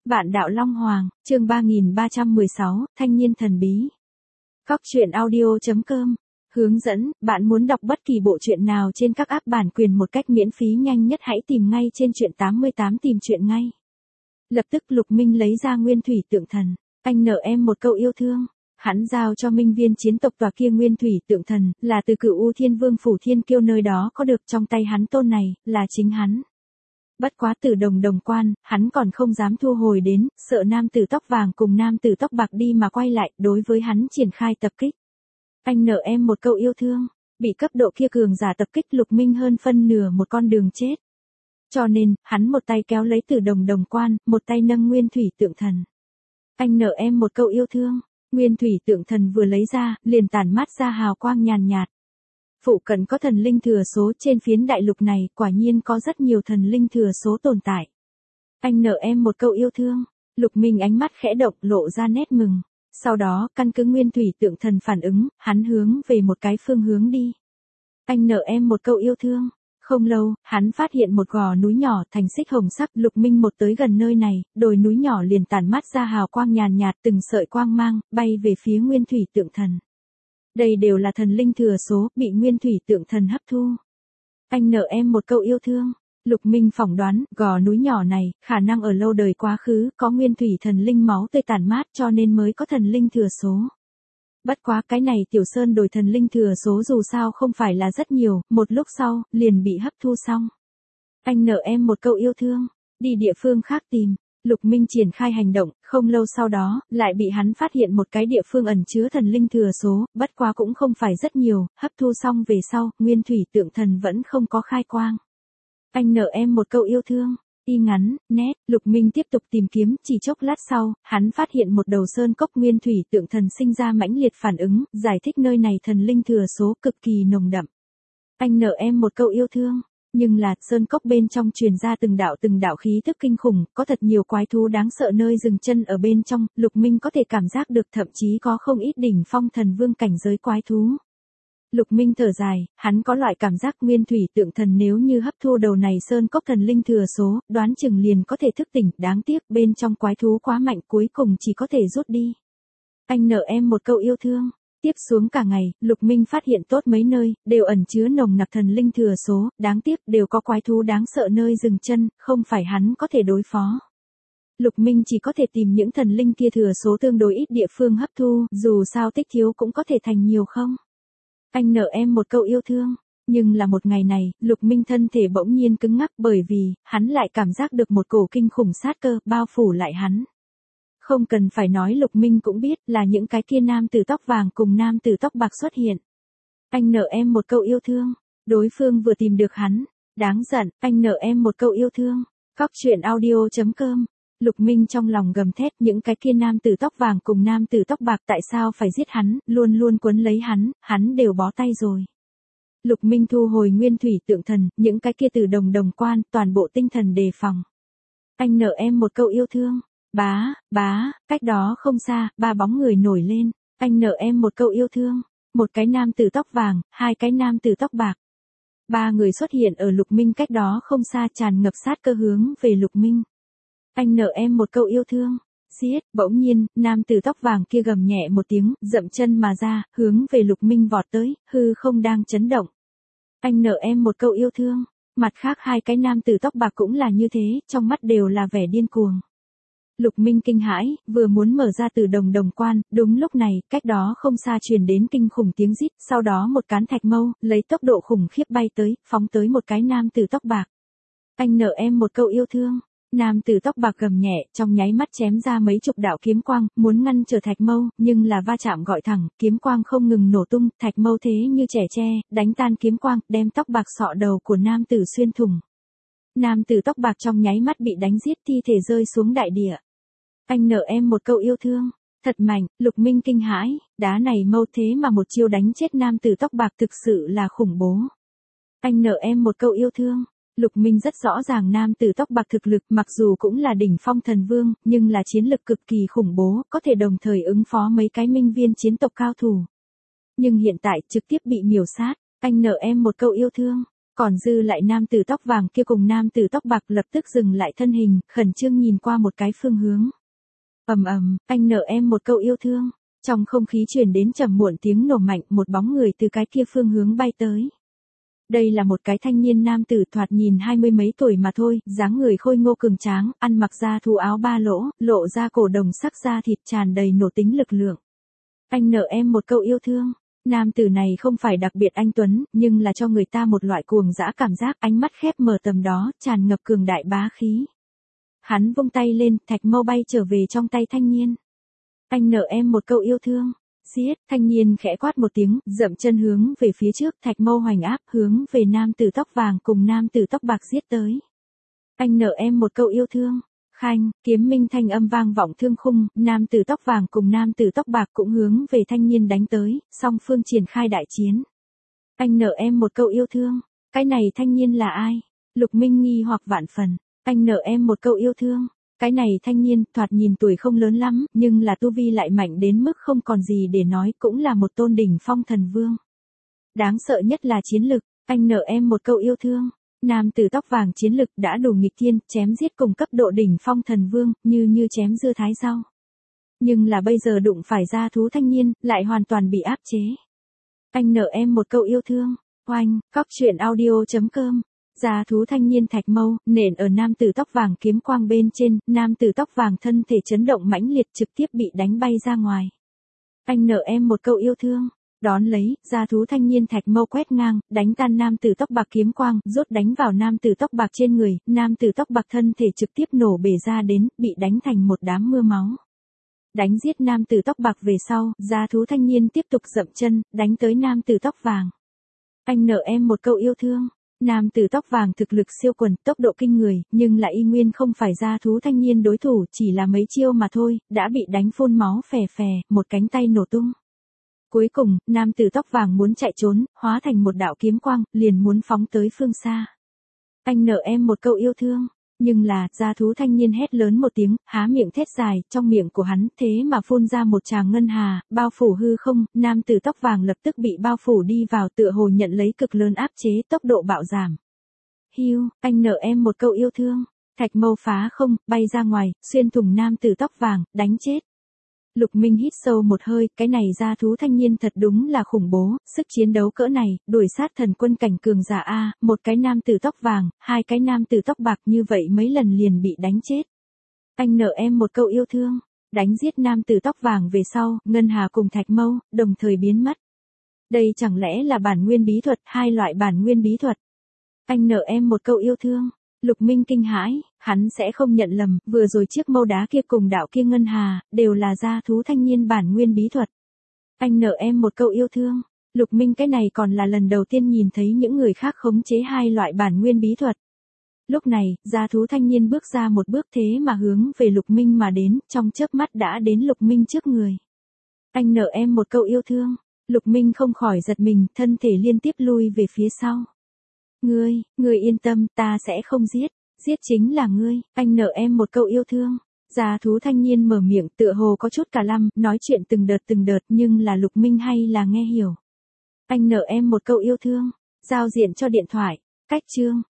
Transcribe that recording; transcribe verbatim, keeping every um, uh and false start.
Vạn đạo Long Hoàng, chương ba nghìn ba trăm mười sáu, Thanh niên thần bí. Cóc truyện audio chấm com. Hướng dẫn, bạn muốn đọc bất kỳ bộ truyện nào trên các app bản quyền một cách miễn phí nhanh nhất hãy tìm ngay trên truyện tám mươi tám tìm truyện ngay. Lập tức Lục Minh lấy ra nguyên thủy tượng thần, anh nợ em một câu yêu thương. Hắn giao cho Minh Viên chiến tộc tòa kia nguyên thủy tượng thần, là từ Cửu U Thiên Vương phủ Thiên Kiêu nơi đó có được, trong tay hắn tôn này, là chính hắn. Bất quá từ đồng đồng quan, hắn còn không dám thu hồi đến, sợ nam tử tóc vàng cùng nam tử tóc bạc đi mà quay lại, đối với hắn triển khai tập kích. Anh nợ em một câu yêu thương, bị cấp độ kia cường giả tập kích Lục Minh hơn phân nửa một con đường chết. Cho nên, hắn một tay kéo lấy từ đồng đồng quan, một tay nâng nguyên thủy tượng thần. Anh nợ em một câu yêu thương, nguyên thủy tượng thần vừa lấy ra, liền tản mát ra hào quang nhàn nhạt. Phụ cận có thần linh thừa số, trên phiến đại lục này, quả nhiên có rất nhiều thần linh thừa số tồn tại. Anh nợ em một câu yêu thương, Lục Minh ánh mắt khẽ động, lộ ra nét mừng. Sau đó, căn cứ nguyên thủy tượng thần phản ứng, hắn hướng về một cái phương hướng đi. Anh nợ em một câu yêu thương. Không lâu, hắn phát hiện một gò núi nhỏ thành xích hồng sắc. Lục Minh một tới gần nơi này, đồi núi nhỏ liền tản mát ra hào quang nhàn nhạt, từng sợi quang mang, bay về phía nguyên thủy tượng thần. Đây đều là thần linh thừa số, bị nguyên thủy tượng thần hấp thu. Anh nợ em một câu yêu thương. Lục Minh phỏng đoán, gò núi nhỏ này, khả năng ở lâu đời quá khứ, có nguyên thủy thần linh máu tươi tản mát cho nên mới có thần linh thừa số. Bất quá cái này tiểu sơn đồi thần linh thừa số dù sao không phải là rất nhiều, một lúc sau, liền bị hấp thu xong. Anh nợ em một câu yêu thương, đi địa phương khác tìm. Lục Minh triển khai hành động, không lâu sau đó, lại bị hắn phát hiện một cái địa phương ẩn chứa thần linh thừa số, bất quá cũng không phải rất nhiều, hấp thu xong về sau, nguyên thủy tượng thần vẫn không có khai quang. Anh nợ em một câu yêu thương, y ngắn, nét, Lục Minh tiếp tục tìm kiếm, chỉ chốc lát sau, hắn phát hiện một đầu sơn cốc nguyên thủy tượng thần sinh ra mãnh liệt phản ứng, giải thích nơi này thần linh thừa số cực kỳ nồng đậm. Anh nợ em một câu yêu thương. Nhưng là, sơn cốc bên trong truyền ra từng đạo từng đạo khí tức kinh khủng, có thật nhiều quái thú đáng sợ nơi dừng chân ở bên trong, Lục Minh có thể cảm giác được thậm chí có không ít đỉnh phong thần vương cảnh giới quái thú. Lục Minh thở dài, hắn có loại cảm giác nguyên thủy tượng thần nếu như hấp thu đầu này sơn cốc thần linh thừa số, đoán chừng liền có thể thức tỉnh, đáng tiếc bên trong quái thú quá mạnh cuối cùng chỉ có thể rút đi. Anh nợ em một câu yêu thương. Tiếp xuống cả ngày, Lục Minh phát hiện tốt mấy nơi, đều ẩn chứa nồng nặc thần linh thừa số, đáng tiếc đều có quái thú đáng sợ nơi dừng chân, không phải hắn có thể đối phó. Lục Minh chỉ có thể tìm những thần linh kia thừa số tương đối ít địa phương hấp thu, dù sao tích thiếu cũng có thể thành nhiều không. Anh nợ em một câu yêu thương, nhưng là một ngày này, Lục Minh thân thể bỗng nhiên cứng ngắc bởi vì, hắn lại cảm giác được một cổ kinh khủng sát cơ, bao phủ lại hắn. Không cần phải nói Lục Minh cũng biết là những cái kia nam tử tóc vàng cùng nam tử tóc bạc xuất hiện. Anh nợ em một câu yêu thương, đối phương vừa tìm được hắn, đáng giận, anh nợ em một câu yêu thương. Cóc truyện audio chấm com. Lục Minh trong lòng gầm thét, những cái kia nam tử tóc vàng cùng nam tử tóc bạc tại sao phải giết hắn, luôn luôn quấn lấy hắn, hắn đều bó tay rồi. Lục Minh thu hồi nguyên thủy tượng thần, những cái kia từ đồng đồng quan, toàn bộ tinh thần đề phòng. Anh nợ em một câu yêu thương. Bá, bá, cách đó không xa, ba bóng người nổi lên. Anh nợ em một câu yêu thương. Một cái nam tử tóc vàng, hai cái nam tử tóc bạc. Ba người xuất hiện ở Lục Minh cách đó không xa, tràn ngập sát cơ hướng về Lục Minh. Anh nợ em một câu yêu thương. Giết, bỗng nhiên, nam tử tóc vàng kia gầm nhẹ một tiếng, dậm chân mà ra, hướng về Lục Minh vọt tới, hư không đang chấn động. Anh nợ em một câu yêu thương. Mặt khác hai cái nam tử tóc bạc cũng là như thế, trong mắt đều là vẻ điên cuồng. Lục Minh kinh hãi, vừa muốn mở ra từ đồng đồng quan, đúng lúc này, cách đó không xa truyền đến kinh khủng tiếng rít, sau đó một cán thạch mâu, lấy tốc độ khủng khiếp bay tới, phóng tới một cái nam tử tóc bạc. Anh nợ em một câu yêu thương. Nam tử tóc bạc gầm nhẹ, trong nháy mắt chém ra mấy chục đạo kiếm quang, muốn ngăn trở thạch mâu, nhưng là va chạm gọi thẳng, kiếm quang không ngừng nổ tung, thạch mâu thế như trẻ tre, đánh tan kiếm quang, đem tóc bạc sọ đầu của nam tử xuyên thủng. Nam tử tóc bạc trong nháy mắt bị đánh giết, thi thể rơi xuống đại địa. Anh nợ em một câu yêu thương. Thật mạnh, Lục Minh kinh hãi, đá này mâu thế mà một chiêu đánh chết nam tử tóc bạc thực sự là khủng bố. Anh nợ em một câu yêu thương. Lục Minh rất rõ ràng nam tử tóc bạc thực lực mặc dù cũng là đỉnh phong thần vương, nhưng là chiến lực cực kỳ khủng bố, có thể đồng thời ứng phó mấy cái minh viên chiến tộc cao thủ. Nhưng hiện tại trực tiếp bị miểu sát, anh nợ em một câu yêu thương. Còn dư lại nam tử tóc vàng kia cùng nam tử tóc bạc lập tức dừng lại thân hình, khẩn trương nhìn qua một cái phương hướng. Ầm ầm, anh nợ em một câu yêu thương. Trong không khí truyền đến trầm muộn tiếng nổ mạnh, một bóng người từ cái kia phương hướng bay tới. Đây là một cái thanh niên nam tử thoạt nhìn hai mươi mấy tuổi mà thôi, dáng người khôi ngô cường tráng, ăn mặc da thú áo ba lỗ, lộ ra cổ đồng sắc da thịt tràn đầy nổ tính lực lượng. Anh nợ em một câu yêu thương. Nam tử này không phải đặc biệt anh tuấn, nhưng là cho người ta một loại cuồng dã cảm giác, ánh mắt khép mở tầm đó, tràn ngập cường đại bá khí. Hắn vung tay lên, thạch mâu bay trở về trong tay thanh niên. Anh nợ em một câu yêu thương. Giết, thanh niên khẽ quát một tiếng, dậm chân hướng về phía trước, thạch mâu hoành áp, hướng về nam tử tóc vàng cùng nam tử tóc bạc giết tới. Anh nợ em một câu yêu thương. Khanh, kiếm minh thanh âm vang vọng thương khung, nam tử tóc vàng cùng nam tử tóc bạc cũng hướng về thanh niên đánh tới, song phương triển khai đại chiến. Anh nợ em một câu yêu thương. Cái này thanh niên là ai? Lục Minh nghi hoặc vạn phần. Anh nợ em một câu yêu thương. Cái này thanh niên, thoạt nhìn tuổi không lớn lắm, nhưng là tu vi lại mạnh đến mức không còn gì để nói, cũng là một tôn đỉnh phong thần vương. Đáng sợ nhất là chiến lực, anh nợ em một câu yêu thương. Nam tử tóc vàng chiến lực đã đủ nghịch thiên, chém giết cùng cấp độ đỉnh phong thần vương, như như chém dưa thái rau. Nhưng là bây giờ đụng phải ra thú thanh niên, lại hoàn toàn bị áp chế. Anh nợ em một câu yêu thương. Oanh, cóc truyện audio chấm com. Gia thú thanh niên thạch mâu, nện ở nam tử tóc vàng kiếm quang bên trên, nam tử tóc vàng thân thể chấn động mãnh liệt trực tiếp bị đánh bay ra ngoài. Anh nợ em một câu yêu thương. Đón lấy, gia thú thanh niên thạch mâu quét ngang, đánh tan nam tử tóc bạc kiếm quang, rốt đánh vào nam tử tóc bạc trên người, nam tử tóc bạc thân thể trực tiếp nổ bể ra đến, bị đánh thành một đám mưa máu. Đánh giết nam tử tóc bạc về sau, gia thú thanh niên tiếp tục dậm chân, đánh tới nam tử tóc vàng. Anh nợ em một câu yêu thương. Nam tử tóc vàng thực lực siêu quần, tốc độ kinh người, nhưng lại y nguyên không phải gia thú thanh niên đối thủ, chỉ là mấy chiêu mà thôi, đã bị đánh phun máu phè phè, một cánh tay nổ tung. Cuối cùng, nam tử tóc vàng muốn chạy trốn, hóa thành một đạo kiếm quang, liền muốn phóng tới phương xa. Anh nợ em một câu yêu thương. Nhưng là, gia thú thanh niên hét lớn một tiếng, há miệng thét dài, trong miệng của hắn, thế mà phun ra một tràng ngân hà, bao phủ hư không, nam tử tóc vàng lập tức bị bao phủ đi vào tựa hồ nhận lấy cực lớn áp chế, tốc độ bạo giảm. Hiu, anh nợ em một câu yêu thương. Thạch mâu phá không, bay ra ngoài, xuyên thủng nam tử tóc vàng, đánh chết. Lục Minh hít sâu một hơi, cái này gia thú thanh niên thật đúng là khủng bố, sức chiến đấu cỡ này, đuổi sát thần quân cảnh cường giả A, một cái nam tử tóc vàng, hai cái nam tử tóc bạc như vậy mấy lần liền bị đánh chết. Anh nợ em một câu yêu thương, đánh giết nam tử tóc vàng về sau, ngân hà cùng thạch mâu, đồng thời biến mất. Đây chẳng lẽ là bản nguyên bí thuật, hai loại bản nguyên bí thuật. Anh nợ em một câu yêu thương. Lục Minh kinh hãi, hắn sẽ không nhận lầm, vừa rồi chiếc mâu đá kia cùng đạo kia ngân hà, đều là gia thú thanh niên bản nguyên bí thuật. Anh nợ em một câu yêu thương. Lục Minh cái này còn là lần đầu tiên nhìn thấy những người khác khống chế hai loại bản nguyên bí thuật. Lúc này, gia thú thanh niên bước ra một bước thế mà hướng về Lục Minh mà đến, trong chớp mắt đã đến Lục Minh trước người. Anh nợ em một câu yêu thương. Lục Minh không khỏi giật mình, thân thể liên tiếp lui về phía sau. Ngươi, ngươi yên tâm, ta sẽ không giết, giết chính là ngươi, anh nợ em một câu yêu thương. Gia thú thanh niên mở miệng tựa hồ có chút cả lăm, nói chuyện từng đợt từng đợt nhưng là Lục Minh hay là nghe hiểu. Anh nợ em một câu yêu thương, giao diện cho điện thoại, cách chương.